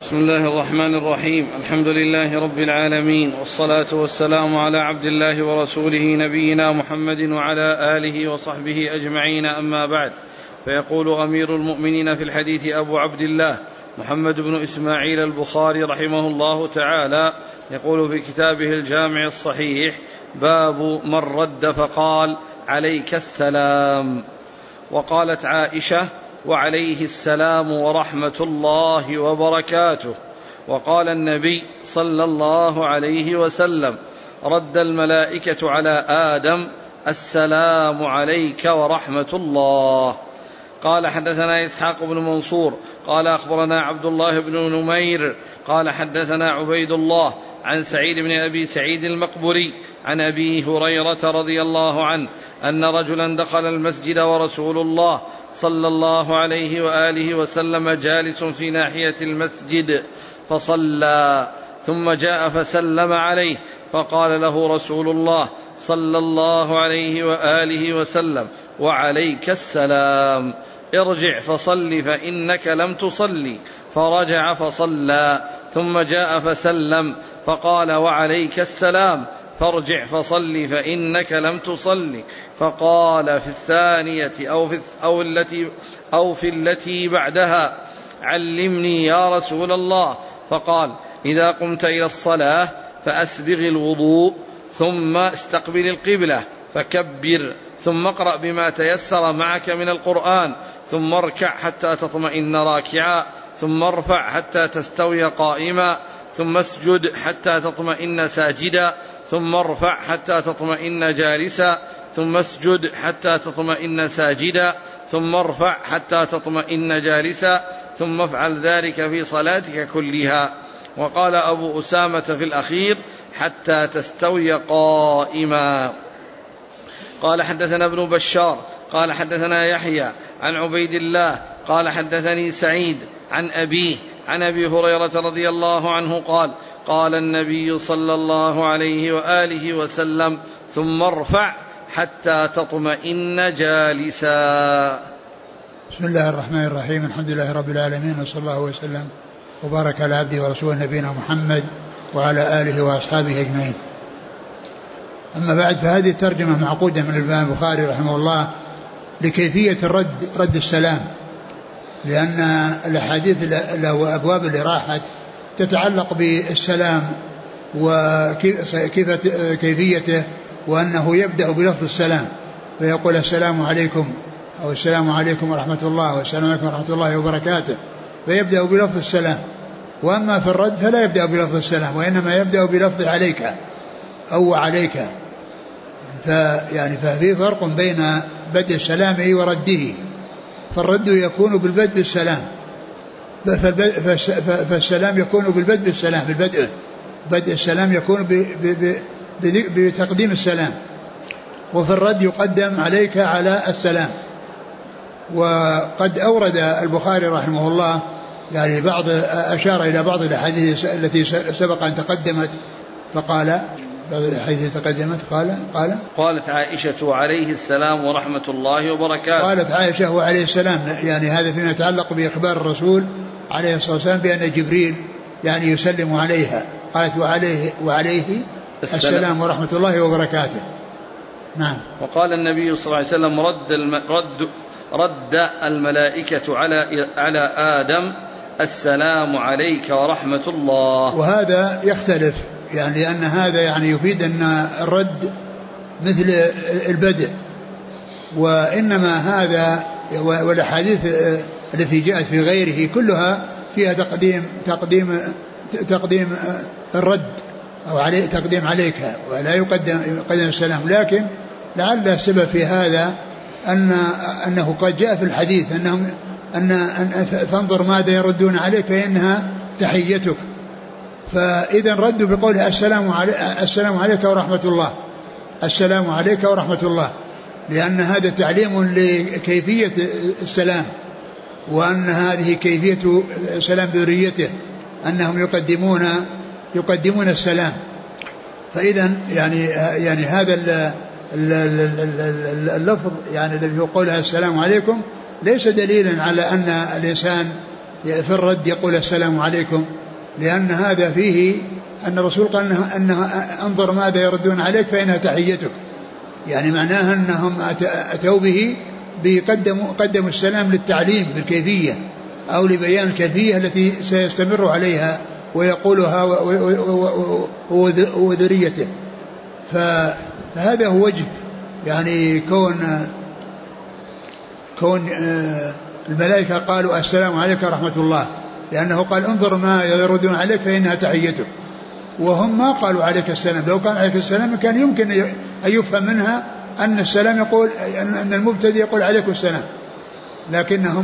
بسم الله الرحمن الرحيم. الحمد لله رب العالمين، والصلاة والسلام على عبد الله ورسوله نبينا محمد وعلى آله وصحبه أجمعين، أما بعد. فيقول أمير المؤمنين في الحديث أبو عبد الله محمد بن إسماعيل البخاري رحمه الله تعالى، يقول في كتابه الجامع الصحيح: باب من رد فقال عليك السلام. وقالت عائشة: وعليه السلام ورحمة الله وبركاته. وقال النبي صلى الله عليه وسلم: رد الملائكة على آدم السلام عليك ورحمة الله. قال: حدثنا إسحاق بن منصور قال أخبرنا عبد الله بن نمير قال حدثنا عبيد الله عن سعيد بن أبي سعيد المقبري عن أبي هريرة رضي الله عنه أن رجلا دخل المسجد ورسول الله صلى الله عليه وآله وسلم جالس في ناحية المسجد فصلى، ثم جاء فسلم عليه، فقال له رسول الله صلى الله عليه وآله وسلم: وعليك السلام، ارجع فصل فإنك لم تصلي. فرجع فصلى، ثم جاء فسلم، فقال: وعليك السلام، فارجع فصل فإنك لم تصلي. فقال في الثانية أو في التي بعدها: علمني يا رسول الله. فقال: إذا قمت إلى الصلاة فأسبغ الوضوء، ثم استقبل القبلة فكبر، ثم اقرأ بما تيسر معك من القرآن، ثم اركع حتى تطمئن راكعا، ثم ارفع حتى تستوي قائما، ثم اسجد حتى تطمئن ساجدا، ثم ارفع حتى تطمئن جالسا، ثم اسجد حتى تطمئن ساجدا، ثم ارفع حتى تطمئن جالسا، ثم افعل ذلك في صلاتك كلها. وقال أبو أسامة في الأخير: حتى تستوي قائما. قال: حدثنا ابن بشار قال حدثنا يحيى عن عبيد الله قال حدثني سعيد عن أبيه عن أبي هريرة رضي الله عنه قال: قال النبي صلى الله عليه وآله وسلم: ثم ارفع حتى تطمئن جالسا. بسم الله الرحمن الرحيم. الحمد لله رب العالمين، وصلى الله وسلم وبارك على عبده ورسوله نبينا محمد وعلى آله وأصحابه أجمعين. أما بعد، فهذه الترجمة معقودة من الإمام البخاري رحمه الله لكيفية رد السلام، لأن الأحاديث وأبواب اللي راحت تتعلق بالسلام وكيفيته، وأنه يبدأ بلفظ السلام فيقول: السلام عليكم، أو السلام عليكم ورحمة الله، والسلام عليكم ورحمة الله وبركاته، فيبدأ بلفظ السلام. وأما في الرد فلا يبدأ بلفظ السلام، وإنما يبدأ بلفظ عليك أو عليك. ففي فرق بين بدء السلام ورده. فالرد يكون بالبدء بالسلام، فالسلام يكون بالبدء بالسلام، بدء السلام يكون بتقديم السلام، وفي الرد يقدم عليك على السلام. وقد أورد البخاري رحمه الله أشار إلى بعض الأحاديث التي سبق أن تقدمت، فقال حيث تقدمت قالت عائشة: وعليه السلام ورحمة الله وبركاته. قالت عائشة: وعليه السلام، هذا فيما يتعلق بإخبار الرسول عليه الصلاة والسلام بأن جبريل يسلم عليها. قالت: وعليه السلام ورحمة الله وبركاته. نعم. وقال النبي صلى الله عليه وسلم: رد الملائكة على آدم السلام عليك ورحمة الله. وهذا يختلف، لأن هذا يفيد أن الرد مثل البدء، وإنما هذا والأحاديث التي جاءت في غيره كلها فيها تقديم الرد أو تقديم عليك، ولا يقدم السلام. لكن لعل السبب في هذا أنه قد جاء في الحديث فانظر ماذا يردون عليك فإنها تحيتك. فإذا ردوا بقوله: السلام عليك ورحمة الله، السلام عليك ورحمة الله، لأن هذا تعليم لكيفية السلام، وأن هذه كيفية سلام ذريته، أنهم يقدمون السلام. فإذا هذا اللفظ الذي هو قولها السلام عليكم ليس دليلا على أن الإنسان في الرد يقول السلام عليكم، لأن هذا فيه أن الرسول قال أنه انظر ماذا يردون عليك فإنها تحيتك، يعني معناها أنهم أتوا به قدموا السلام للتعليم بالكيفية أو لبيان الكيفية التي سيستمر عليها ويقولها وذريته. فهذا هو وجه يعني كون الملائكة قالوا السلام عليك ورحمة الله، لأنه قال انظر ما يردون عليك فإنها تحيتك، وهم ما قالوا عليك السلام. لو كان عليك السلام كان يمكن أن يفهم منها أن السلام يقول أن المبتدئ يقول عليكم السلام، لكنهم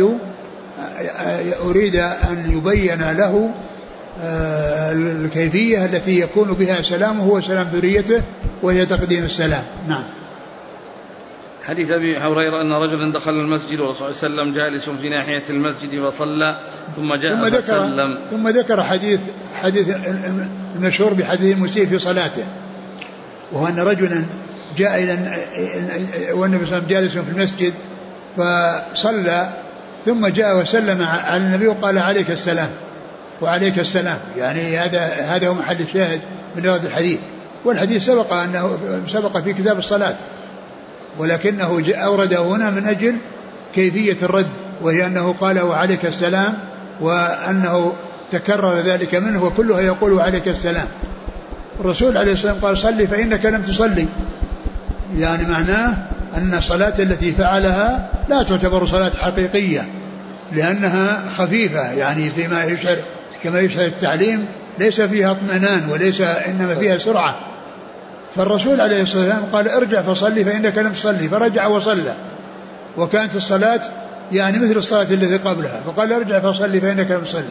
أريد أن يبين له الكيفية التي يكون بها سلامه وسلام ذريته، وهي تقديم السلام. نعم. حديث أبي هريرة أن رجلا دخل المسجد والرسول صلى الله عليه وسلم جالس في ناحية المسجد فصلى ثم جاء فسلم. ثم ذكر حديث المشهور بحديث المسيء في صلاته، وهو أن رجلا جاء والنبي صلى الله عليه وسلم جالس في المسجد فصلى ثم جاء وسلم على النبي وقال عليك السلام وعليك السلام، يعني هذا هو محل الشاهد من هذا الحديث. والحديث سبق في كتاب الصلاة، ولكنه أورده هنا من أجل كيفية الرد، وهي أنه قال وعليك السلام، وأنه تكرر ذلك منه وكلها يقول عليك السلام. الرسول عليه السلام قال صلي فإنك لم تصلي، يعني معناه أن الصلاة التي فعلها لا تعتبر صلاة حقيقية، لأنها خفيفة، يعني فيما يشعر كما يشعر التعليم ليس فيها اطمئنان وليس إنما فيها سرعة. فالرسول عليه الصلاة والسلام قال ارجع فصلي فإنك لم تصلي، فرجع وصلى، وكانت الصلاة يعني مثل الصلاة التي قبلها، فقال ارجع فصلي فإنك لم تصلي.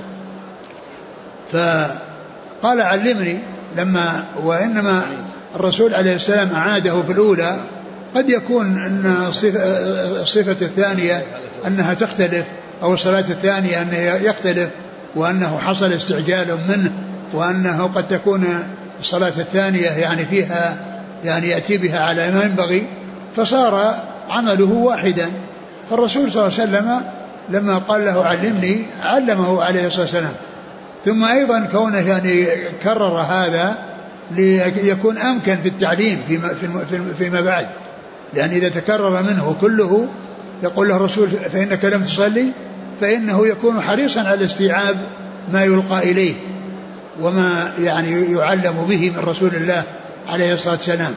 فقال علمني وإنما الرسول عليه السلام أعاده في الأولى. قد يكون أن الصفة الثانية أنها تختلف، أو الصلاة الثانية أنه يختلف، وأنه حصل استعجال منه، وأنه قد تكون الصلاة الثانية يعني فيها يعني يأتي بها على ما ينبغي، فصار عمله واحدا. فالرسول صلى الله عليه وسلم لما قال له علمني علمه عليه الصلاة والسلام. ثم أيضا كونه يعني كرر هذا ليكون أمكن في التعليم فيما بعد، لأن إذا تكرر منه كله يقول له الرسول فإنك لم تصلي، فإنه يكون حريصا على استيعاب ما يلقى إليه وما يعني يعلم به من رسول الله عليه الصلاة والسلام.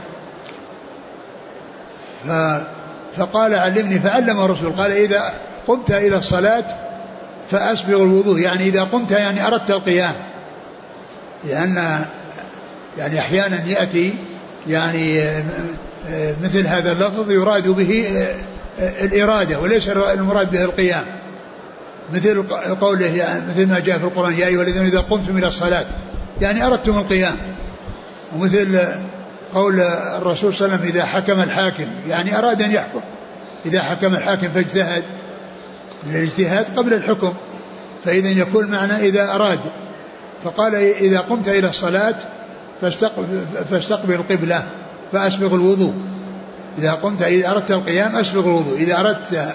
فقال علمني فعلمه الرسول، قال إذا قمت إلى الصلاة فأسبغ الوضوء، يعني إذا قمت يعني أردت القيام، لأن يعني أحيانا يأتي يعني مثل هذا اللفظ يراد به الإرادة وليس المراد به القيام، مثل قوله يعني مثل ما جاء في القرآن يا أيها الذين إذا قمتم إلى الصلاة يعني أردتم القيام، ومثل قول الرسول صلى الله عليه وسلم إذا حكم الحاكم يعني أراد أن يحكم، إذا حكم الحاكم فاجتهد، الاجتهاد قبل الحكم، فإذا يكون معنى إذا أراد. فقال إذا قمت إلى الصلاة فاستقبل القبلة فأسبغ الوضوء، إذا أردت القيام أسبغ الوضوء، إذا أردت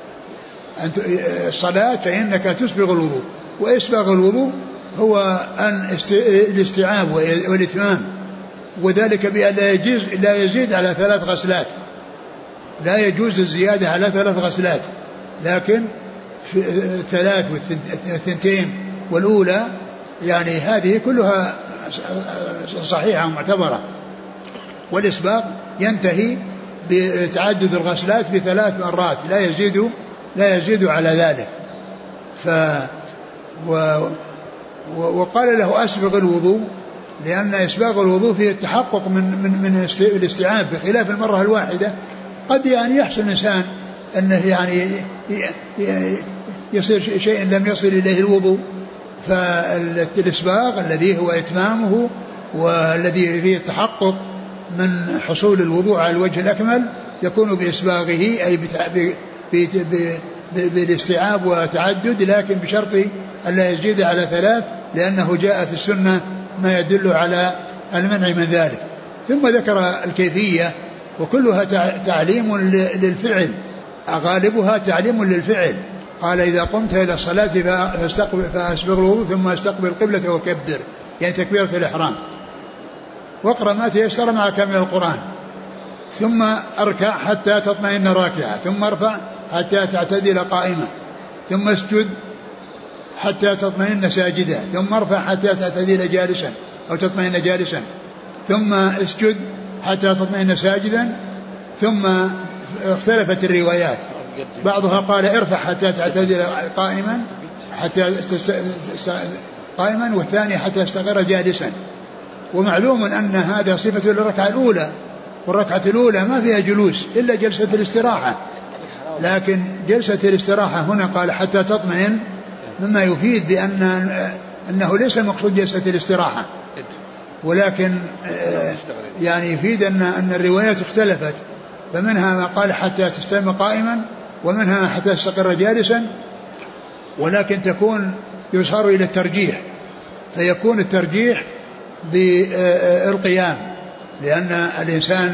الصلاة فإنك تسبغ الوضوء. وإسباغ الوضوء هو الاستيعاب والإتمام، وذلك بأن لا يزيد على 3 غسلات، لا يجوز الزيادة على 3 غسلات، لكن في 3 والثنتين والأولى يعني هذه كلها صحيحة ومعتبرة. والإسباغ ينتهي بتعدد الغسلات ب3 مرات، لا يزيد على ذلك. وقال له أسبغ الوضوء، لأن إسباغ الوضوء فيه التحقق من الاستيعاب، بخلاف المرة الواحدة قد يعني يحصل الإنسان أنه يعني يصير شيء لم يصل إليه الوضوء. فالإسباغ الذي هو إتمامه والذي فيه التحقق من حصول الوضوء على الوجه الأكمل يكون بإسباغه، أي بالاستيعاب وتعدد، لكن بشرط أن لا يزيد على 3، لأنه جاء في السنة ما يدل على المنع من ذلك. ثم ذكر الكيفية، وكلها تعليم للفعل، غالبها تعليم للفعل، قال إذا قمت إلى الصلاة فأسبغ الوضوء ثم استقبل القبلة وكبر، يعني تكبيرة الإحرام، واقرأ ما تيسر معك من القرآن، ثم اركع حتى تطمئن راكعا، ثم ارفع حتى تعتدل قائما، ثم اسجد حتى تطمئن ساجدا، ثم ارفع حتى تعتدل جالسا أو تطمئن جالسا، ثم اسجد حتى تطمئن ساجدا. ثم اختلفت الروايات، بعضها قال ارفع حتى تعتدل قائما قائما، والثاني حتى استقر جالسا. ومعلوم أن هذا صفة للركعة الأولى، والركعة الأولى ما فيها جلوس إلا جلسة الاستراحة، لكن جلسة الاستراحة هنا قال حتى تطمئن، مما يفيد أنه ليس المقصود جلسة الاستراحة، ولكن يعني يفيد أن الروايات اختلفت، فمنها ما قال حتى تستقيم قائما، ومنها حتى تستقر جالسا، ولكن تكون يصار إلى الترجيح، فيكون الترجيح بالقيام، لأن الإنسان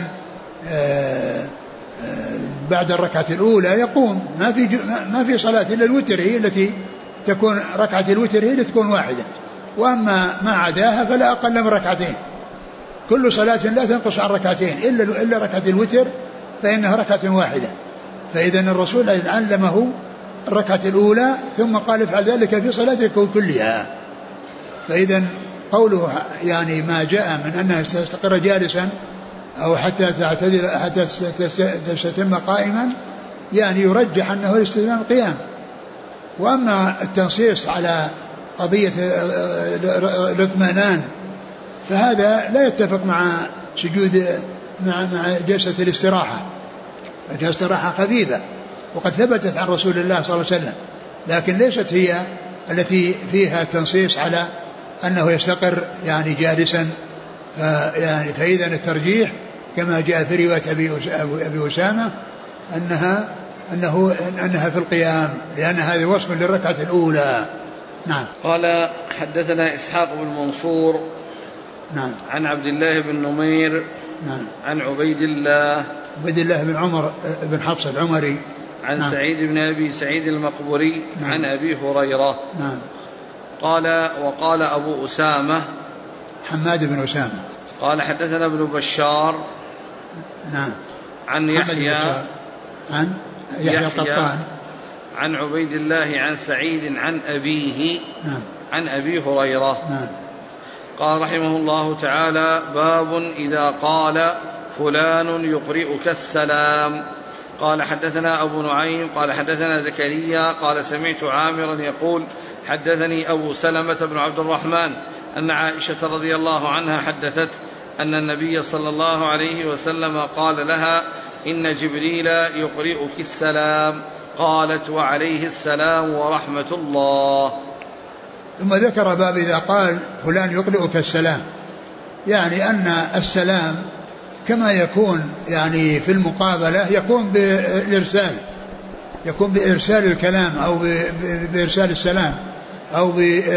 بعد الركعة الأولى يقوم، ما في صلاة إلا الوتر هي التي تكون ركعة الوتر هي التي تكون واحدة، وأما ما عداها فلا أقل من ركعتين، كل صلاة لا تنقص عن ركعتين إلا ركعة الوتر فإنها ركعة واحدة. فإذا الرسول علمه الركعة الأولى ثم قال افعل ذلك في صلاتك كلها. فإذا قوله يعني ما جاء من أنها تستقر جالسا أو حتى تعتدل حتى تستتم قائما، يعني يرجح أنه الاستتمام قيام. وأما التنصيص على قضية الاطمئنان فهذا لا يتفق مع سجود مع جلسة الاستراحة، جلسة الاستراحة خفيفة وقد ثبتت عن رسول الله صلى الله عليه وسلم، لكن ليست هي التي فيها تنصيص على أنه يستقر يعني جالسا. يعني فإذا الترجيح كما جاء في رواية أبي أسامة أنها في القيام، لأن هذا وصف للركعة الأولى. نعم. قال حدثنا إسحاق بن منصور نعم عن عبد الله بن نمير نعم عن عبيد الله بن عمر بن حفص العمري عن نعم. سعيد بن أبي سعيد المقبري نعم. عن أبي هريرة نعم. قال وقال أبو أسامة حماد بن أسامة قال حدثنا ابن بشار نعم عن يحيى عن يحيى القطان عن عبيد الله عن سعيد عن أبيه نعم. عن أبي هريرة نعم. قال رحمه الله تعالى باب إذا قال فلان يقرئك السلام. قال حدثنا أبو نعيم قال حدثنا زكريا قال سمعت عامرا يقول حدثني أبو سلمة بن عبد الرحمن أن عائشة رضي الله عنها حدثت أن النبي صلى الله عليه وسلم قال لها إن جبريل يقرئك السلام. قالت وعليه السلام ورحمة الله. ثم ذكر باب إذا قال فلان يقرئك السلام، يعني أن السلام كما يكون يعني في المقابلة يكون بالإرسال، يكون بإرسال الكلام أو بإرسال السلام أو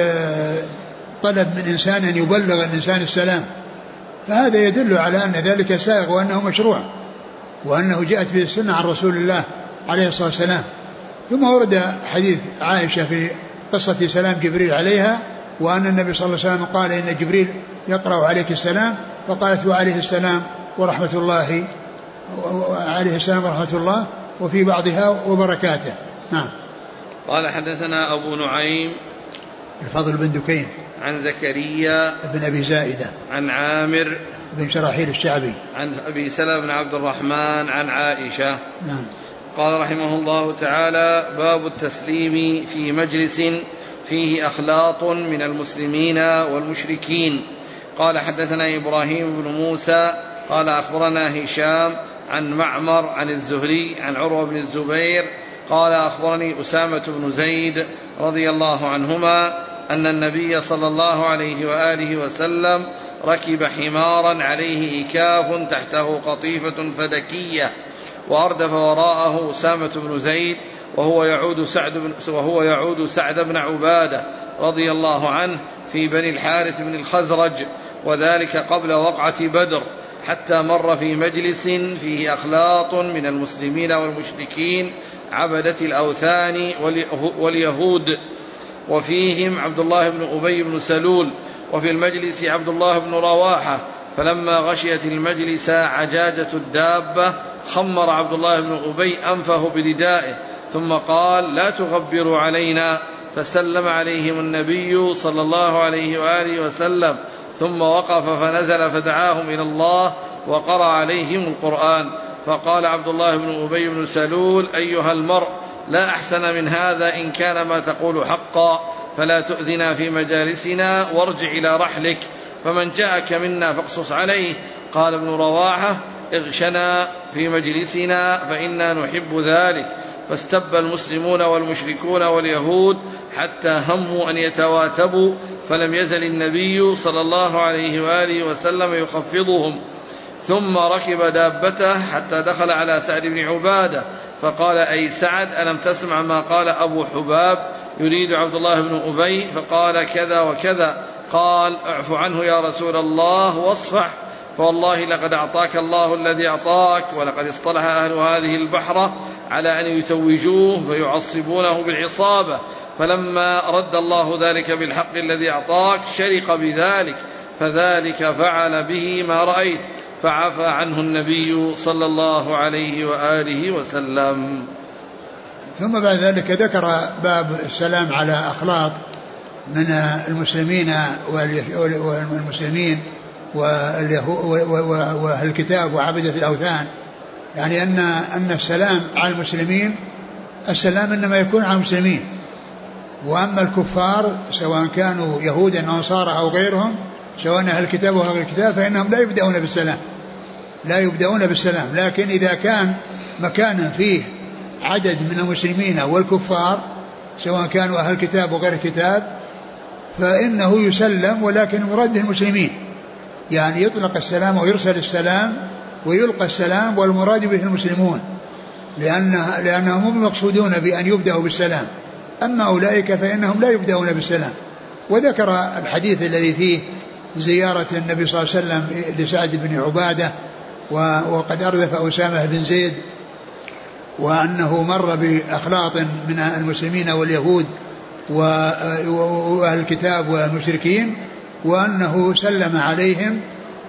بطلب من إنسان أن يبلغ الإنسان السلام، فهذا يدل على أن ذلك سائغ وأنه مشروع وأنه جاءت به السنة عن رسول الله عليه الصلاة والسلام. ثم ورد حديث عائشة في قصة سلام جبريل عليها، وأن النبي صلى الله عليه وسلم قال إن جبريل يقرأ عليك السلام، فقالت وعليه السلام ورحمة الله، عليه السلام ورحمة الله، وفي بعضها وبركاته. نعم. قال حدثنا أبو نعيم الفضل بن دكين عن زكريا بن أبي زائدة عن عامر بن شراحيل الشعبي عن أبي سلمة بن عبد الرحمن عن عائشة. نعم. قال رحمه الله تعالى باب التسليم في مجلس فيه أخلاط من المسلمين والمشركين. قال حدثنا إبراهيم بن موسى قال أخبرنا هشام عن معمر عن الزهري عن عروة بن الزبير قال أخبرني أسامة بن زيد رضي الله عنهما أن النبي صلى الله عليه وآله وسلم ركب حمارا عليه إكاف تحته قطيفة فدكية، وأردف وراءه أسامة بن زيد وهو يعود سعد بن عبادة رضي الله عنه في بني الحارث بن الخزرج، وذلك قبل وقعة بدر. حتى مر في مجلس فيه أخلاط من المسلمين والمشركين عبدة الأوثان واليهود، وفيهم عبد الله بن أبي بن سلول، وفي المجلس عبد الله بن رواحة. فلما غشيت المجلس عجاجة الدابة خمر عبد الله بن أبي أنفه بردائه ثم قال: لا تغبروا علينا. فسلم عليهم النبي صلى الله عليه وآله وسلم، ثم وقف فنزل فدعاهم إلى الله وقرأ عليهم القرآن. فقال عبد الله بن أبي بن سلول: أيها المرء، لا أحسن من هذا إن كان ما تقول حقا، فلا تؤذنا في مجالسنا وارجع إلى رحلك، فمن جاءك منا فاقصص عليه. قال ابن رواحة: اغشنا في مجلسنا فإنا نحب ذلك. فاستب المسلمون والمشركون واليهود حتى هموا أن يتواثبوا، فلم يزل النبي صلى الله عليه وآله وسلم يخفضهم، ثم ركب دابته حتى دخل على سعد بن عبادة فقال: أي سعد، ألم تسمع ما قال أبو حباب يريد عبد الله بن أبي؟ فقال: كذا وكذا. قال: اعف عنه يا رسول الله واصفح، فوالله لقد أعطاك الله الذي أعطاك، ولقد اصطلح أهل هذه البحرة على أن يتوجوه فيعصبونه بالعصابة، فلما رد الله ذلك بالحق الذي أعطاك شرق بذلك، فذلك فعل به ما رأيت. فعفى عنه النبي صلى الله عليه وآله وسلم. ثم بعد ذلك ذكر باب السلام على أخلاط من المسلمين والمسلمين وأهل الكتاب وعبدة الأوثان، يعني أن السلام على المسلمين، السلام إنما يكون على المسلمين، وأما الكفار سواء كانوا يهودا أو نصارى أو غيرهم، سواء أهل الكتاب أو غير الكتاب، فإنهم لا يبدأون بالسلام. لكن إذا كان مكان فيه عدد من المسلمين والكفار سواء كانوا أهل الكتاب وغير الكتاب فإنه يسلم، ولكن المراد به المسلمين، يعني يطلق السلام ويرسل السلام ويلقى السلام، والمراد به المسلمون، لأنهم هم المقصودون بأن يبدأوا بالسلام، أما أولئك فإنهم لا يبدأون بالسلام. وذكر الحديث الذي فيه زيارة النبي صلى الله عليه وسلم لسعد بن عبادة وقد أردف أسامة بن زيد، وأنه مر بأخلاط من المسلمين واليهود وأهل الكتاب والمشركين، وأنه سلم عليهم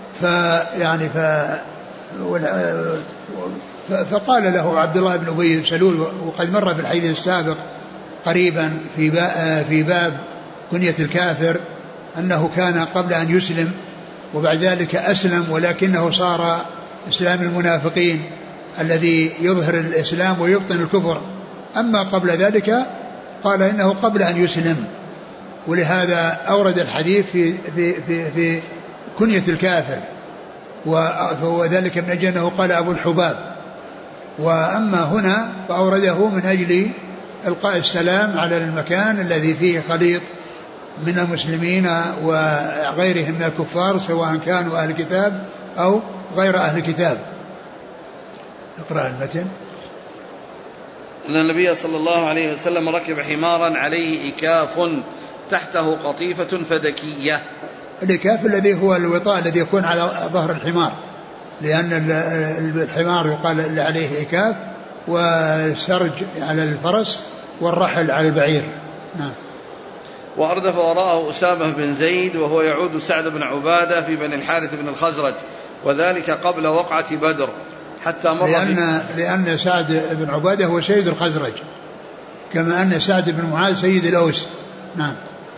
فقال له عبد الله بن أبي بن سلول، وقد مر في الحديث السابق قريبا في باب كنية الكافر، أنه كان قبل أن يسلم وبعد ذلك أسلم، ولكنه صار إسلام المنافقين الذي يظهر الإسلام ويبطن الكفر. أما قبل ذلك قال إنه قبل أن يسلم، ولهذا أورد الحديث في كنية الكافر، وذلك من أجل أنه قال أبو الحباب. وأما هنا فأورده من أجل إلقاء السلام على المكان الذي فيه خليط من المسلمين وغيرهم من الكفار سواء كانوا أهل الكتاب أو غير أهل الكتاب. اقرأ المتن. أن النبي صلى الله عليه وسلم ركب حمارا عليه إكاف تحته قطيفة فدكية. الإكاف الذي هو الوطاء الذي يكون على ظهر الحمار، لأن الحمار يقال عليه إكاف، والسرج على الفرس والرحل على البعير. نعم. وأردف وراءه أسامة بن زيد وهو يعود سعد بن عبادة في بني الحارث بن الخزرج، وذلك قبل وقعة بدر، حتى مر لأن سعد بن عبادة هو سيد الخزرج، كما أن سعد بن معاذ سيد الأوس. نعم.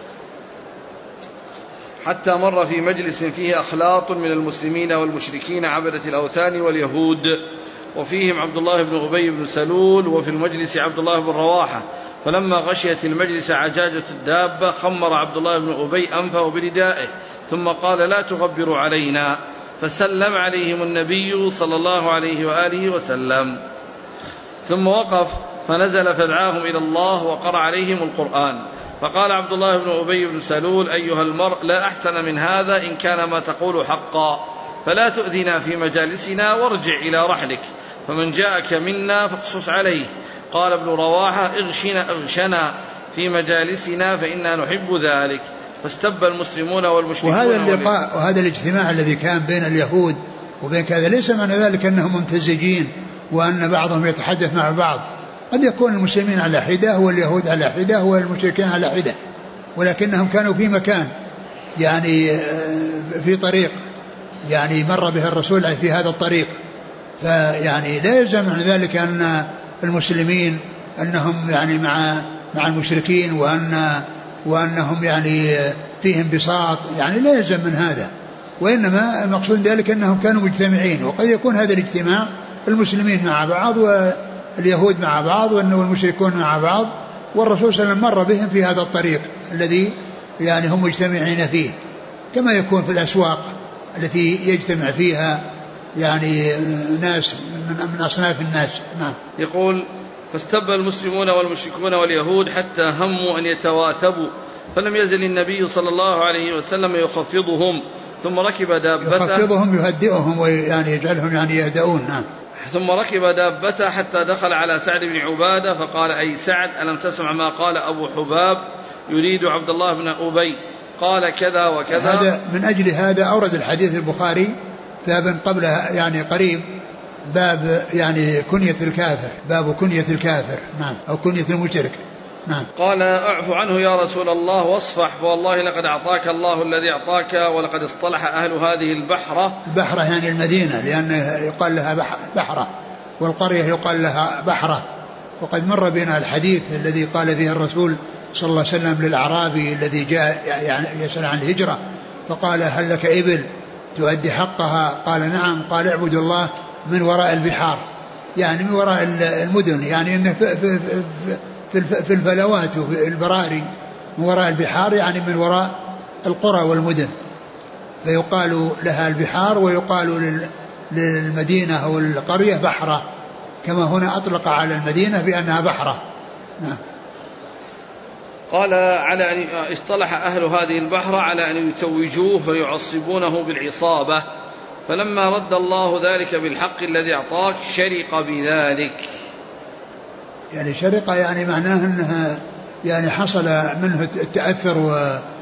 حتى مر في مجلس فيه أخلاط من المسلمين والمشركين عبدة الأوثان واليهود، وفيهم عبد الله بن أبي بن سلول، وفي المجلس عبد الله بن رواحة. فلما غشيت المجلس عجاجة الدابة خمر عبد الله بن أبي أنفه بردائه ثم قال: لا تغبروا علينا. فسلم عليهم النبي صلى الله عليه وآله وسلم، ثم وقف فنزل فدعاهم إلى الله وقرأ عليهم القرآن. فقال عبد الله بن أبي بن سلول: أيها المرء، لا أحسن من هذا إن كان ما تقول حقا، فلا تؤذنا في مجالسنا وارجع إلى رحلك، فمن جاءك منا فاقصص عليه. قال ابن رواحة: اغشنا في مجالسنا فإنا نحب ذلك. فاستب المسلمون والمشركون. وهذا اللقاء وهذا الاجتماع الذي كان بين اليهود وبين كذا ليس معنى ذلك أنهم ممتزجين وأن بعضهم يتحدث مع بعض. قد يكون المسلمين على حدة واليهود على حدة والمشركين على حدة، ولكنهم كانوا في مكان يعني في طريق يعني مر به الرسول في هذا الطريق، فيعني لا يلزم من ذلك أن المسلمين أنهم يعني مع المشركين وأنهم يعني فيهم بساط، يعني لا يلزم من هذا، وإنما المقصود ذلك أنهم كانوا مجتمعين. وقد يكون هذا الاجتماع المسلمين مع بعض واليهود مع بعض والمشركون مع بعض، والرسول صلى الله عليه وسلم مر بهم في هذا الطريق الذي يعني هم مجتمعين فيه، كما يكون في الأسواق التي يجتمع فيها يعني ناس من أصناف الناس. نعم. يقول: فاستب المسلمون والمشركون واليهود حتى هموا أن يتواثبوا، فلم يزل النبي صلى الله عليه وسلم يخفضهم، ثم ركب دابته، يخفضهم يهدئهم ويعني يجعلهم يعني يهدؤون. نعم. ثم ركب دابته حتى دخل على سعد بن عبادة فقال: أي سعد، ألم تسمع ما قال أبو حباب يريد عبد الله بن أبي، قال كذا وكذا. هذا من أجل هذا أورد الحديث البخاري باب قبلها يعني قريب، باب يعني كنية الكافر، باب كنية الكافر. نعم. أو كنية المشرك. نعم. قال: أعف عنه يا رسول الله واصفح، فوالله لقد أعطاك الله الذي أعطاك، ولقد اصطلح أهل هذه البحرة. البحرة يعني المدينة، لأنه يقال لها بحرة، والقرية يقال لها بحرة. وقد مر بنا الحديث الذي قال فيه الرسول صلى الله عليه وسلم للأعرابي الذي جاء يعني يسأل عن الهجرة، فقال: هل لك إبل تؤدي حقها؟ قال: نعم. قال: اعبد الله من وراء البحار، يعني من وراء المدن، يعني إنه في الفلوات وفي البراري، من وراء البحار يعني من وراء القرى والمدن، فيقال لها البحار ويقال للمدينة أو القرية بحرة، كما هنا أطلق على المدينة بأنها بحرة. نعم. قال: على أن اصطلح أهل هذه البحرة على أن يتوجوه فيعصبونه بالعصابة، فلما رد الله ذلك بالحق الذي أعطاك شرق بذلك. يعني شرق يعني معناه أنها يعني حصل منه التأثر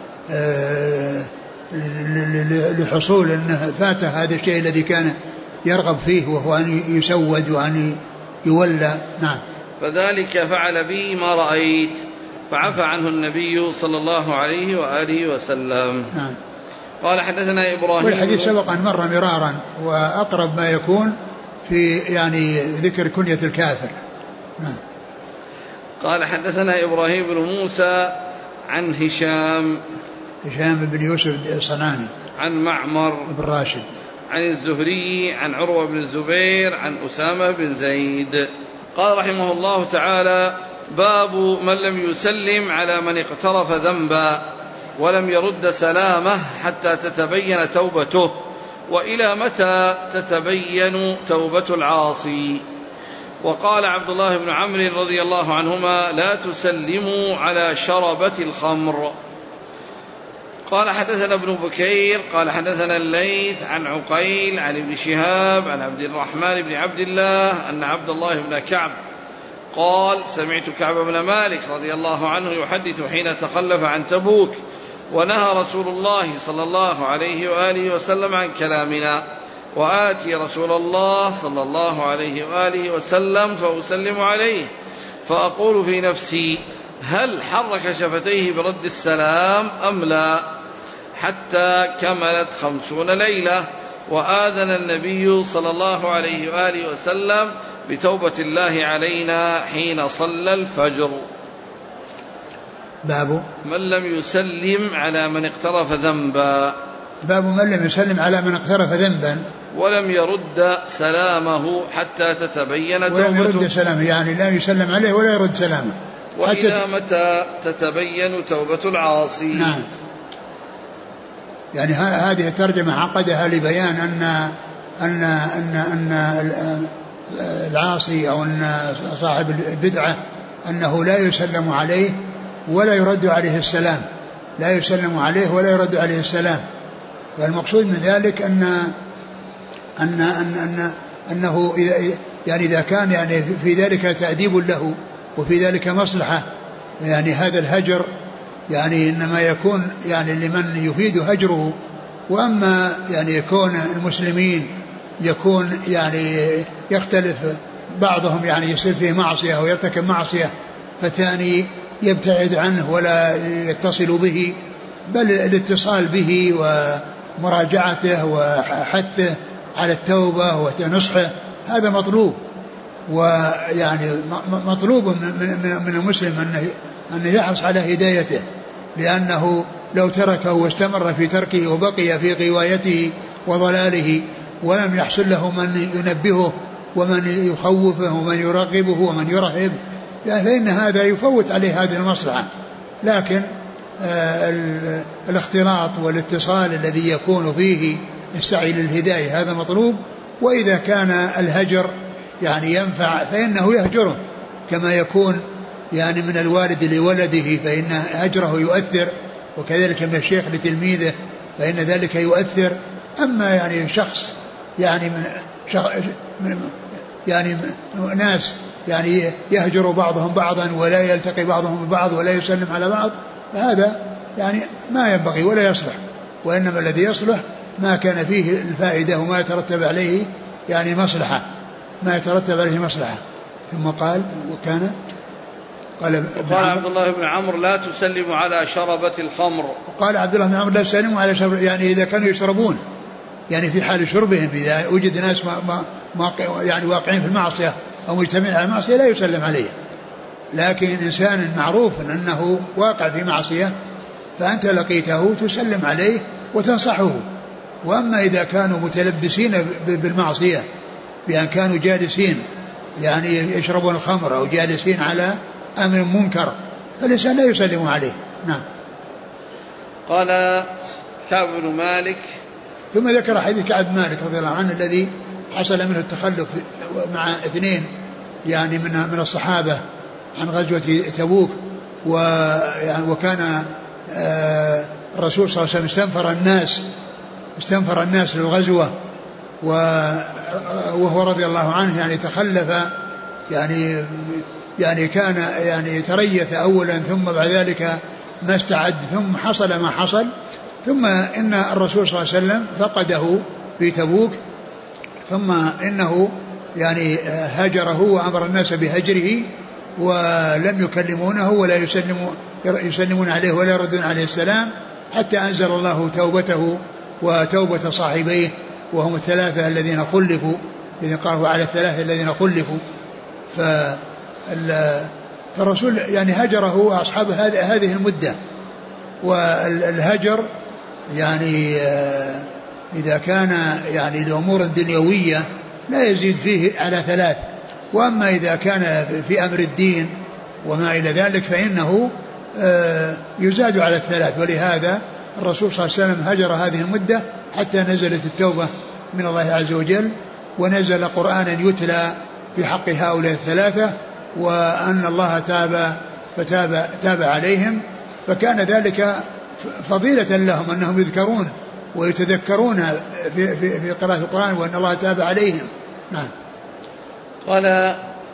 لحصول أنه فات هذا الشيء الذي كان يرغب فيه، وهو أن يسود وأن يولى. نعم. فذلك فعل بي ما رأيت، فعفى عنه النبي صلى الله عليه وآله وسلم. نعم. قال: حدثنا إبراهيم، والحديث سبق أن مر مرارا، وأقرب ما يكون في يعني ذكر كنية الكافر. نعم. قال: حدثنا إبراهيم بن موسى عن هشام بن يوسف الصنعاني عن معمر بن راشد عن الزهري عن عروة بن الزبير عن أسامة بن زيد. قال رحمه الله تعالى: باب من لم يسلم على من اقترف ذنبا ولم يرد سلامه حتى تتبين توبته، وإلى متى تتبين توبة العاصي. وقال عبد الله بن عمرو رضي الله عنهما: لا تسلموا على شربة الخمر. قال: حدثنا ابن بكير قال: حدثنا الليث عن عقيل عن ابن شهاب عن عبد الرحمن بن عبد الله أن عبد الله بن كعب قال: سمعت كعب بن مالك رضي الله عنه يحدث حين تخلف عن تبوك، ونهى رسول الله صلى الله عليه وآله وسلم عن كلامنا، وآتي رسول الله صلى الله عليه وآله وسلم فأسلم عليه، فأقول في نفسي: هل حرك شفتيه برد السلام أم لا؟ حتى كملت 50 ليلة، وآذن النبي صلى الله عليه وآله وسلم بتوبة الله علينا حين صلى الفجر. باب من لم يسلم على من اقترف ذنبا. باب من لم يسلم على من اقترف ذنبا ولم يرد سلامه حتى تتبين توبته. ولم يرد سلامه يعني لا يسلم عليه ولا يرد سلامه. وإلى متى تتبين توبة العاصي. نعم. يعني هذه الترجمة عقدها لبيان أن العاصي أو أن صاحب البدعة أنه لا يسلم عليه ولا يرد عليه السلام، لا يسلم عليه ولا يرد عليه السلام. والمقصود من ذلك أنه يعني إذا كان يعني في ذلك تأديب له وفي ذلك مصلحة، يعني هذا الهجر يعني إنما يكون يعني لمن يفيد هجره. وأما يعني يكون المسلمين يكون يعني يختلف بعضهم، يعني يصير فيه معصية أو يرتكب معصية فالثاني يبتعد عنه ولا يتصل به، بل الاتصال به ومراجعته وحثه على التوبة ونصحه هذا مطلوب. ويعني مطلوب من المسلم أن يحرص على هدايته، لأنه لو تركه واستمر في تركه وبقي في غوايته وضلاله ولم يحصل له من ينبهه ومن يخوفه ومن يرغبه ومن يرهب يعني فإن هذا يفوت عليه هذه المصلحة. لكن الاختلاط والاتصال الذي يكون فيه السعي للهداية هذا مطلوب. وإذا كان الهجر يعني ينفع فإنه يهجره، كما يكون يعني من الوالد لولده فإن هجره يؤثر، وكذلك من الشيخ لتلميذه فإن ذلك يؤثر. أما يعني شخص يعني يعني ناس يعني يهجر بعضهم بعضا ولا يلتقي بعضهم ببعض ولا يسلم على بعض، فهذا يعني ما ينبغي ولا يصلح. وإنما الذي يصلح ما كان فيه الفائدة وما يترتب عليه يعني مصلحة، ما يترتب عليه مصلحة. ثم قال قال عبد الله بن عمرو لا تسلم على شربة الخمر. قال عبد الله بن عمرو لا تسلموا على شربة، يعني إذا كانوا يشربون يعني في حال شربهم، إذا وجد ناس يعني واقعين في المعصية أو مجتمعين على المعصية لا يسلم عليه. لكن إنسان معروف أنه واقع في معصية فأنت لقيته تسلم عليه وتنصحه. وأما إذا كانوا متلبسين بالمعصية بأن كانوا جالسين يعني يشربون الخمر أو جالسين على أمر منكر فالإنسان لا يسلم عليه. نعم. قال كعب بن مالك ثم ذكر حديث كعب بن مالك رضي الله عنه الذي حصل منه التخلف مع اثنين يعني من الصحابة عن غزوة تبوك، وكان الرسول صلى الله عليه وسلم استنفر الناس للغزوة، وهو رضي الله عنه يعني تخلف يعني كان يعني تريث أولا ثم بعد ذلك ما استعد، ثم حصل ما حصل، ثم إن الرسول صلى الله عليه وسلم فقده في تبوك، ثم إنه يعني هجره وأمر الناس بهجره ولم يكلمونه ولا يسلمون عليه ولا يردون عليه السلام، حتى أنزل الله توبته وتوبة صاحبيه وهم الثلاثة الذين خلفوا، الذين قالوا على الثلاثة الذين خلفوا. فالرسول يعني هجره أصحاب هذه المدة. والهجر يعني إذا كان يعني لأمور دنيوية لا يزيد فيه على 3، وأما إذا كان في أمر الدين وما إلى ذلك فإنه يزاد على 3. ولهذا الرسول صلى الله عليه وسلم هجر هذه المدة حتى نزلت التوبة من الله عز وجل، ونزل قرآنا يتلى في حق هؤلاء 3، وأن الله تاب عليهم، فكان ذلك فضيلة لهم أنهم يذكرون ويتذكرون في قراءة القرآن وأن الله تاب عليهم. نعم. قال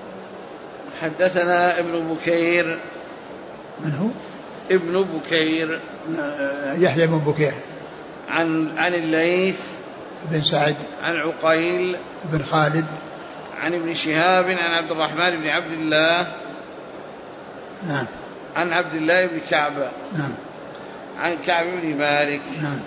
حدثنا ابن بكير. من هو؟ ابن بكير يحيى بن بكير عن الليث بن سعد عن عقيل بن خالد عن ابن شهاب عن عبد الرحمن بن عبد الله نعم عن عبد الله بن كعب نعم عن كعب بن مالك نعم.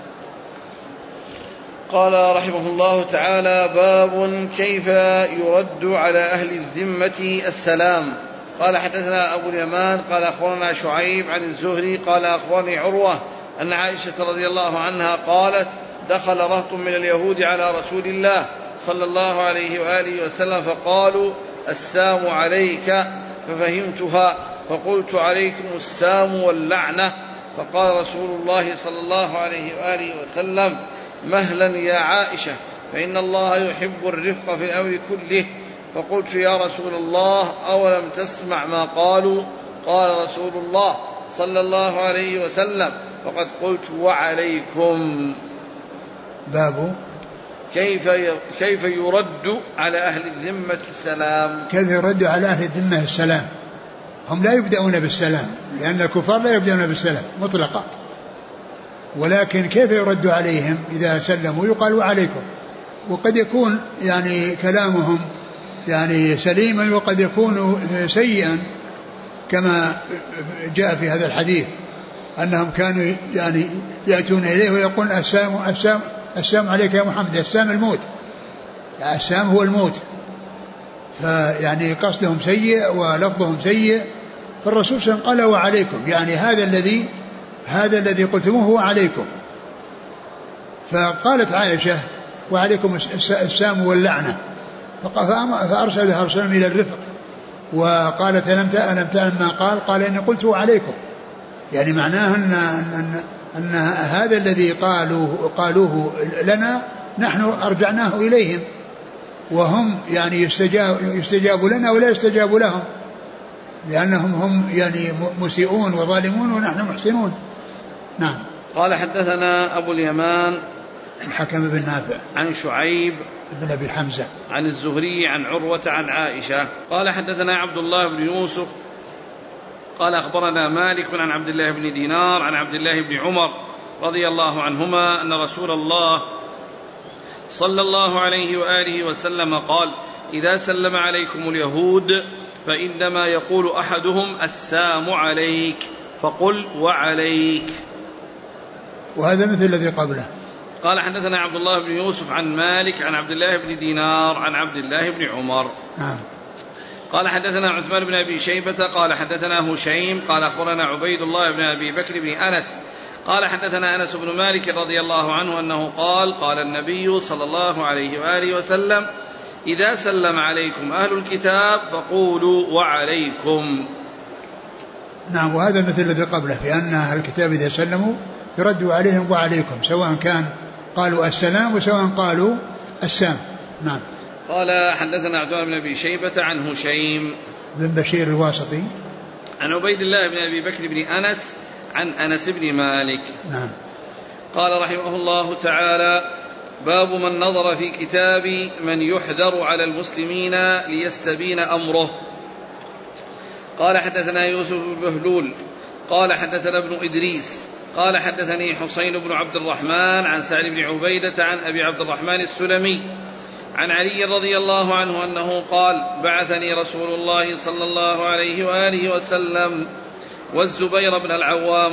قال رحمه الله تعالى: باب كيف يرد على أهل الذمة السلام. قال حدثنا أبو اليمان قال أخبرنا شعيب عن الزهري قال أخبرني عروة أن عائشة رضي الله عنها قالت: دخل رهط من اليهود على رسول الله صلى الله عليه وآله وسلم فقالوا: السام عليك، ففهمتها فقلت: عليكم السام واللعنة. فقال رسول الله صلى الله عليه وآله وسلم: مهلا يا عائشة، فإن الله يحب الرفق في الأمر كله. فقلت: يا رسول الله، أولم تسمع ما قالوا؟ قال رسول الله صلى الله عليه وسلم: فقد قلت وعليكم. باب كيف يرد على أهل الذمة السلام. كيف يرد على أهل الذمة السلام. هم لا يبدأون بالسلام، لأن الكفار لا يبدأون بالسلام مطلقا، ولكن كيف يرد عليهم؟ إذا سلموا يقال وعليكم، وقد يكون يعني كلامهم يعني سليما وقد يكون سيئا، كما جاء في هذا الحديث أنهم كانوا يعني يأتون إليه ويقول السام عليك يا محمد، السام الموت، السام هو الموت، فيعني قصدهم سيء ولفظهم سيء. فالرسول صلى الله عليه وسلم قال وعليكم، يعني هذا الذي قلتموه هو عليكم. فقالت عائشة وعليكم السام واللعنة، فأرشدها رسول الله إلى الرفق، وقالت ألم تعلم ما قال إني قلت عليكم، يعني معناه أن هذا الذي قالوه لنا نحن أرجعناه إليهم، وهم يعني يستجاب لنا ولا يستجاب لهم، لأنهم هم يعني مسيئون وظالمون ونحن محسنون. نعم. قال حدثنا أبو اليمان الحكم بن نافع عن شعيب بن أبي حمزة عن الزهري عن عروة عن عائشة قال حدثنا عبد الله بن يوسف قال أخبرنا مالك عن عبد الله بن دينار عن عبد الله بن عمر رضي الله عنهما أن رسول الله صلى الله عليه وآله وسلم قال إذا سلم عليكم اليهود فإنما يقول أحدهم السام عليك فقل وعليك. وهذا مثل الذي قبله. قال حدثنا عبد الله بن يوسف عن مالك عن عبد الله بن دينار عن عبد الله بن عمر. قال حدثنا عثمان بن أبي شيبة قال حدثنا هشيم قال أخبرنا عبيد الله بن أبي بكر بن أنس قال حدثنا أنس بن مالك رضي الله عنه أنه قال النبي صلى الله عليه وآله وسلم إذا سلم عليكم أهل الكتاب فقولوا وعليكم. نعم. وهذا مثل الذي قبله، لأن أهل الكتاب إذا سلموا يردوا عليهم وعليكم، سواء كان قالوا السلام وسواء قالوا السام. نعم. قال حدثنا عثمان بن أبي شيبة عن هشيم بن بشير الواسطي عن عبيد الله بن أبي بكر بن أنس عن أنس بن مالك. نعم. قال رحمه الله تعالى باب من نظر في كتاب من يحذر على المسلمين ليستبين أمره. قال حدثنا يوسف بن بهلول قال حدثنا ابن إدريس قال حدثني حسين بن عبد الرحمن عن سعد بن عبيدة عن أبي عبد الرحمن السلمي عن علي رضي الله عنه أنه قال بعثني رسول الله صلى الله عليه وآله وسلم والزبير بن العوام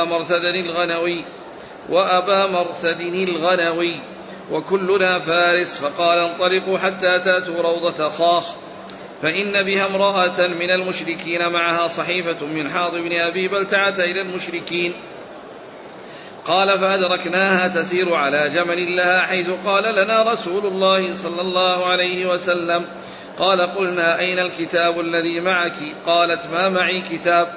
وأبا مرثد الغنوي وكلنا فارس، فقال انطلقوا حتى تأتوا روضة خاخ فإن بها امرأة من المشركين معها صحيفة من حاض بن أبي بلتعة إلى المشركين. قال فأدركناها تسير على جمل لها حيث قال لنا رسول الله صلى الله عليه وسلم. قال قلنا أين الكتاب الذي معك؟ قالت ما معي كتاب.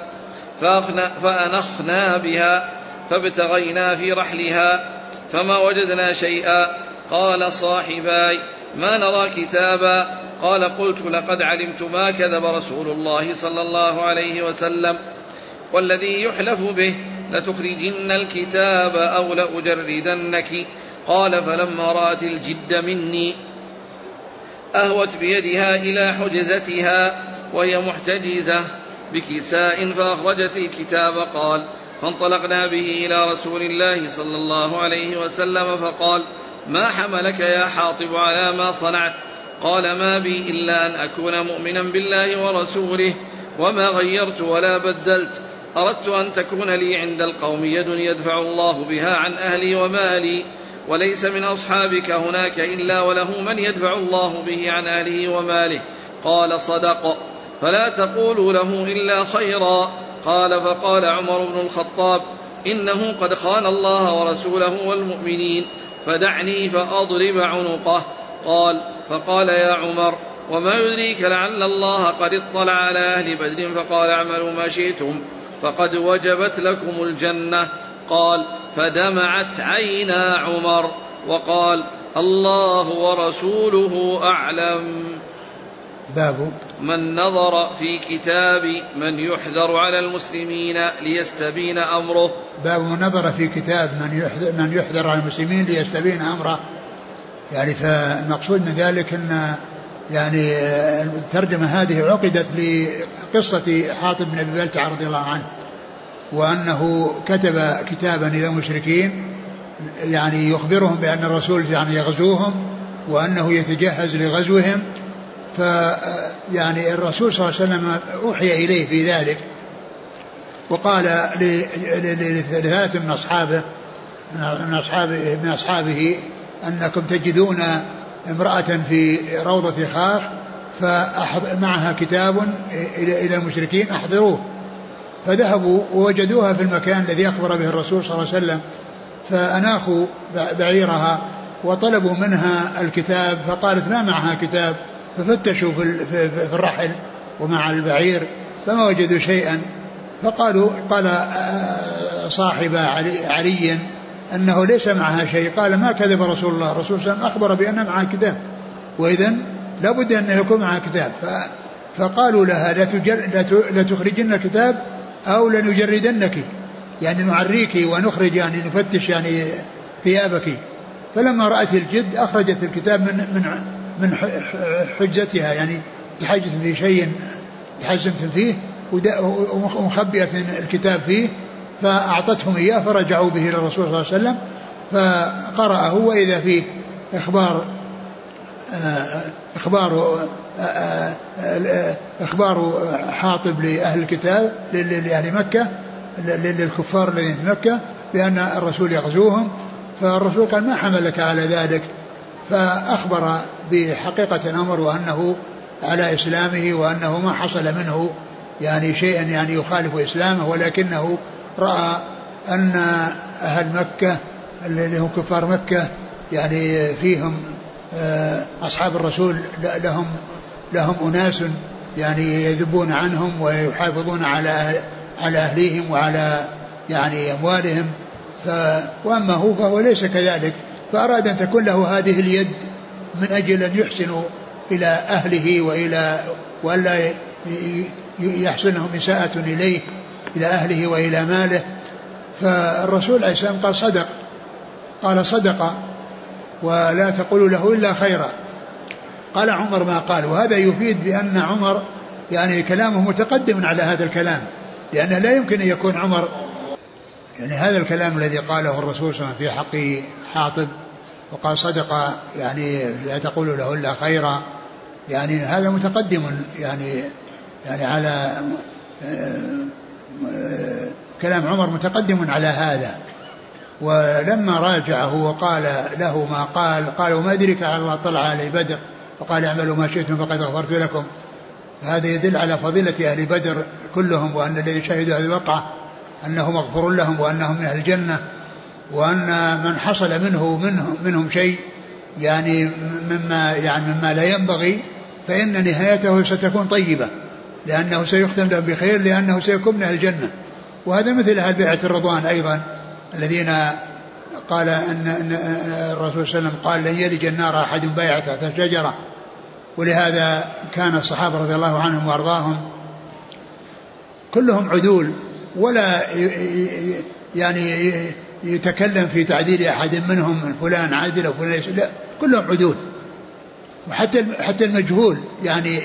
فأنخنا بها فابتغينا في رحلها فما وجدنا شيئا. قال صاحباي ما نرى كتابا. قال قلت لقد علمت ما كذب رسول الله صلى الله عليه وسلم والذي يحلف به لتخرجن الكتاب أو لأجردنك. قال فلما رأت الجد مني أهوت بيدها إلى حجزتها وهي محتجزة بكساء فأخرجت الكتاب. قال فانطلقنا به إلى رسول الله صلى الله عليه وسلم فقال ما حملك يا حاطب على ما صنعت؟ قال ما بي إلا أن أكون مؤمنا بالله ورسوله وما غيرت ولا بدلت. أردت أن تكون لي عند القوم يد يدفع الله بها عن أهلي ومالي وليس من أصحابك هناك إلا وله من يدفع الله به عن أهله وماله. قال صدق فلا تقولوا له إلا خيرا. قال فقال عمر بن الخطاب إنه قد خان الله ورسوله والمؤمنين فدعني فأضرب عنقه. قال فقال يا عمر وما يدريك لعل الله قد اطلع على أهل بدر فقال اعملوا ما شئتم فقد وجبت لكم الجنة. قال فدمعت عينا عمر وقال الله ورسوله أعلم. باب من نظر في كتاب من يحذر على المسلمين ليستبين أمره. باب من نظر في كتاب من يحذر على المسلمين ليستبين أمره. يعني فالمقصود من ذلك أن يعني الترجمة هذه عقدت لقصة حاطب بن أبي بلتعة رضي الله عنه، وأنه كتب كتابا إلى المشركين يعني يخبرهم بأن الرسول يعني يغزوهم وأنه يتجهز لغزوهم. يعني الرسول صلى الله عليه وسلم أوحي إليه في ذلك، وقال لثلاثة من أصحابه أنكم تجدون امرأة في روضة خاخ معها كتاب إلى المشركين أحضروه. فذهبوا ووجدوها في المكان الذي أخبر به الرسول صلى الله عليه وسلم، فأناخوا بعيرها وطلبوا منها الكتاب، فقالت ما معها كتاب، ففتشوا في الرحل ومع البعير فما وجدوا شيئا. قال صاحب علي أنه ليس معها شيء. قال ما كذب رسول الله، الرسول صلى الله عليه وسلم أخبر بأن معها كتاب، وإذن لابد أن يكون معها كتاب. فقالوا لها لا تخرجن الكتاب أو لنجردنك، يعني نعريك ونخرج، يعني نفتش يعني ثيابك. فلما رأت الجد أخرجت الكتاب من حجتها، يعني تحجت في شيء تحزمت فيه ومخبئة الكتاب فيه، فأعطتهم إياه فرجعوا به إلى الرسول صلى الله عليه وسلم فقرأه، وإذا فيه إخبار حاطب لأهل الكتاب لأهل مكة، للكفار الذين في مكة، بأن الرسول يغزوهم. فالرسول قال ما حملك على ذلك؟ فأخبر بحقيقة الأمر وأنه على إسلامه، وأنه ما حصل منه يعني شيئا يعني يخالف إسلامه، ولكنه رأى أن أهل مكة اللي هم كفار مكة يعني فيهم أصحاب الرسول لهم أناس يعني يذبون عنهم ويحافظون على أهليهم وعلى يعني أموالهم، وأما هو فهو ليس كذلك. فأراد أن تكون له هذه اليد من أجل أن يحسن إلى أهله وألا يحسنهم إساءة إليه، إلى أهله وإلى ماله. فالرسول عليه السلام قال صدق ولا تقولوا له إلا خيرا. قال عمر ما قال، وهذا يفيد بأن عمر يعني كلامه متقدم على هذا الكلام، لأنه لا يمكن أن يكون عمر يعني هذا الكلام الذي قاله الرسول صلى الله عليه وسلم في حق حاطب وقال صدق يعني لا تقولوا له إلا خيرا، يعني هذا متقدم يعني على كلام عمر متقدم على هذا. ولما راجعه وقال له ما قال وما أدرك على الله طلع علي بدر فقال اعملوا ما شئتم فقد غفرت لكم. هذا يدل على فضيلة أهل بدر كلهم، وأن الذي شهدوا هذه الوقعة أنه مغفور لهم وأنهم من أهل الجنة، وأن من حصل منهم شيء يعني مما لا ينبغي فإن نهايته ستكون طيبة، لأنه سيختم له بخير، لأنه سيكون من أهل الجنة. وهذا مثل أهل بيعة الرضوان أيضا الذين قال أن الرسول صلى الله عليه وسلم قال لن يلج النار أحد بايع تحت الشجرة. ولهذا كان الصحابة رضي الله عنهم وأرضاهم كلهم عدول، ولا يعني يتكلم في تعديل أحد منهم فلان عادل أو فلان، لا كلهم عدول. وحتى المجهول يعني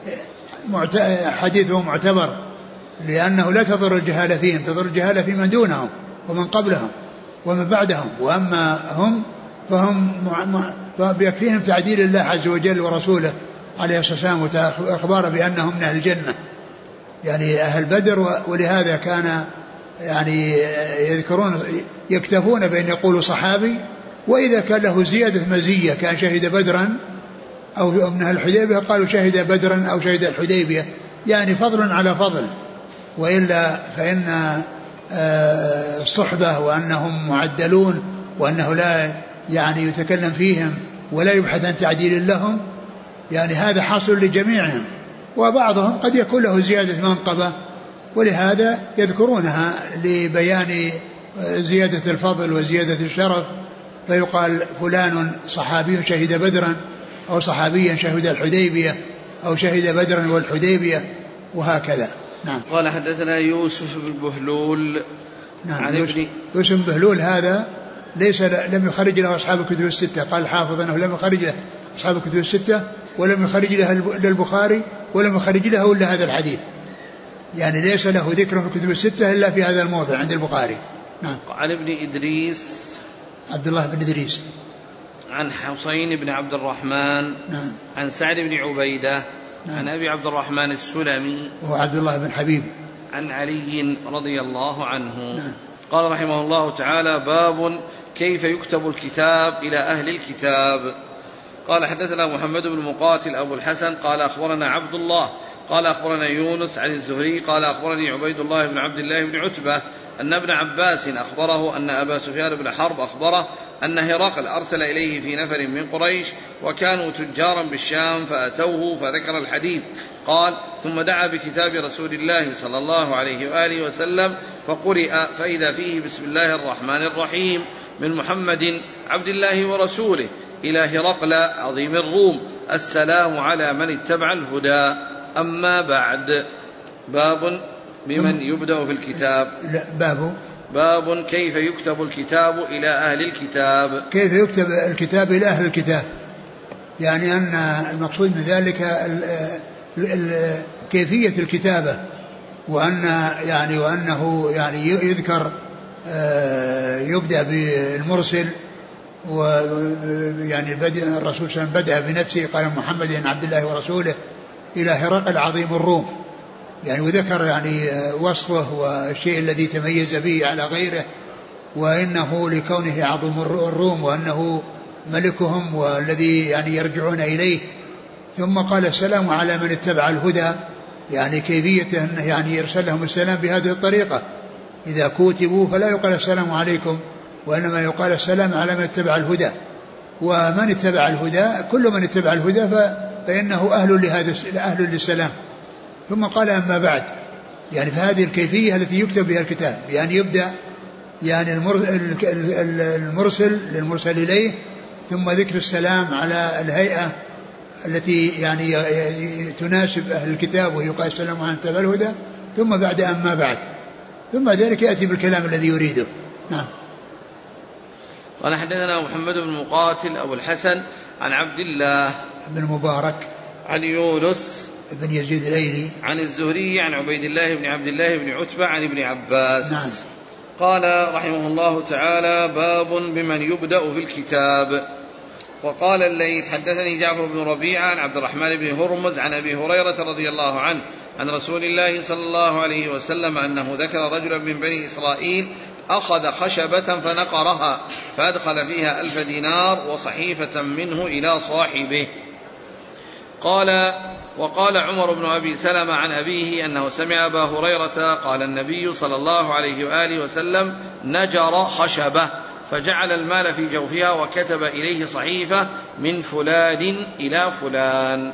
حديثه معتبر، لأنه لا تضر الجهالة فيهم، تضر الجهالة في من دونهم ومن قبلهم ومن بعدهم. وأما هم فهم بيكفيهم تعديل الله عز وجل ورسوله عليه الصلاة والسلام وأخبار بأنهم من أهل الجنة يعني أهل بدر. ولهذا كان يعني يكتفون بأن يقولوا صحابي، وإذا كان له زيادة مزية كان شهد بدرا أو من أهل الحديبية قالوا شهد بدرا أو شهد الحديبية، يعني فضل على فضل. وإلا فإن الصحبة وأنهم معدلون وأنه لا يعني يتكلم فيهم ولا يبحث عن تعديل لهم، يعني هذا حاصل لجميعهم. وبعضهم قد يكون له زيادة منقبة، ولهذا يذكرونها لبيان زيادة الفضل وزيادة الشرف، فيقال فلان صحابي شهد بدرا، أو صحابيا شهد الحديبية، أو شهد بدرا والحديبية، وهكذا. نعم. قال حدثنا يوسف بن بهلول. نعم. عن يوسف بن بهلول هذا لم يخرج له أصحاب الكتب الستة. قال الحافظ أنه لم يخرج له أصحاب الكتب الستة، ولم يخرج له البخاري، ولم يخرج له إلا هذا الحديث، يعني ليس له ذكر في الكتب الستة إلا في هذا الموضع عند البخاري. نعم. عن ابن إدريس، عبد الله بن إدريس، عن حسين بن عبد الرحمن عن سعد بن عبيدة عن أبي عبد الرحمن السلمي وهو عبد الله بن حبيب عن علي رضي الله عنه. قال رحمه الله تعالى: باب كيف يكتب الكتاب إلى أهل الكتاب. قال: حدثنا محمد بن مقاتل أبو الحسن قال أخبرنا عبد الله قال أخبرنا يونس عن الزهري قال أخبرني عبيد الله بن عبد الله بن عتبة أن ابن عباس أخبره أن أبا سفيان بن حرب أخبره أن هرقل أرسل إليه في نفر من قريش وكانوا تجارا بالشام فأتوه فذكر الحديث. قال: ثم دعا بكتاب رسول الله صلى الله عليه وآله وسلم فقرئ فإذا فيه بسم الله الرحمن الرحيم من محمد عبد الله ورسوله إلى هرقل عظيم الروم السلام على من اتبع الهدى. أما بعد. باب بمن يبدأ في الكتاب. باب كيف يكتب الكتاب إلى أهل الكتاب. كيف يكتب الكتاب إلى أهل الكتاب، يعني أن المقصود من ذلك كيفية الكتابة، وأنه يعني يذكر يبدأ بالمرسل، ويعني الرسول صلى الله عليه وسلم بدأ بنفسه قال محمد عبد الله ورسوله إلى هرقل عظيم الروم، يعني وذكر يعني وصفه والشيء الذي تميز به على غيره، وإنه لكونه عظيم الروم وأنه ملكهم والذي يعني يرجعون إليه. ثم قال السلام على من اتبع الهدى، يعني كيفية أنه يعني يرسل لهم السلام بهذه الطريقة، إذا كتبوا فلا يقال السلام عليكم وإنما يقال السلام على من اتبع الهدى. ومن اتبع الهدى كل من اتبع الهدى فإنه أهل للسلام. ثم قال: أما بعد، يعني فهذه الكيفية التي يكتب بها الكتاب، يعني يبدأ يعني المرسل للمرسل إليه، ثم ذكر السلام على الهيئة التي يعني تناسب أهل الكتاب ويقال السلام على من اتبع الهدى، ثم بعد أما بعد، ثم ذلك يأتي بالكلام الذي يريده. نعم. قال: حدثنا محمد بن مقاتل أبو الحسن عن عبد الله بن مبارك عن يونس بن يزيد الأيلي عن الزهري عن عبيد الله بن عبد الله بن عتبة عن ابن عباس. نعم. قال رحمه الله تعالى: باب بمن يبدأ في الكتاب. وقال الليث: حدثني جعفر بن ربيعة عن عبد الرحمن بن هرمز عن أبي هريرة رضي الله عنه عن رسول الله صلى الله عليه وسلم أنه ذكر رجلا من بني إسرائيل أخذ خشبة فنقرها فأدخل فيها 1000 دينار وصحيفة منه إلى صاحبه. قال: وقال عمر بن أبي سلمة عن أبيه أنه سمع أبا هريرة قال النبي صلى الله عليه وآله وسلم: نجر خشبة فجعل المال في جوفها وكتب إليه صحيفة من فلان إلى فلان.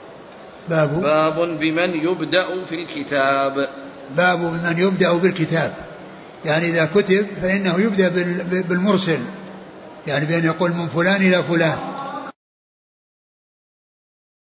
باب بمن يبدأ في الكتاب. باب بمن يبدأ بالكتاب، يعني إذا كتب فإنه يبدأ بالمرسل، يعني بأن يقول من فلان إلى فلان،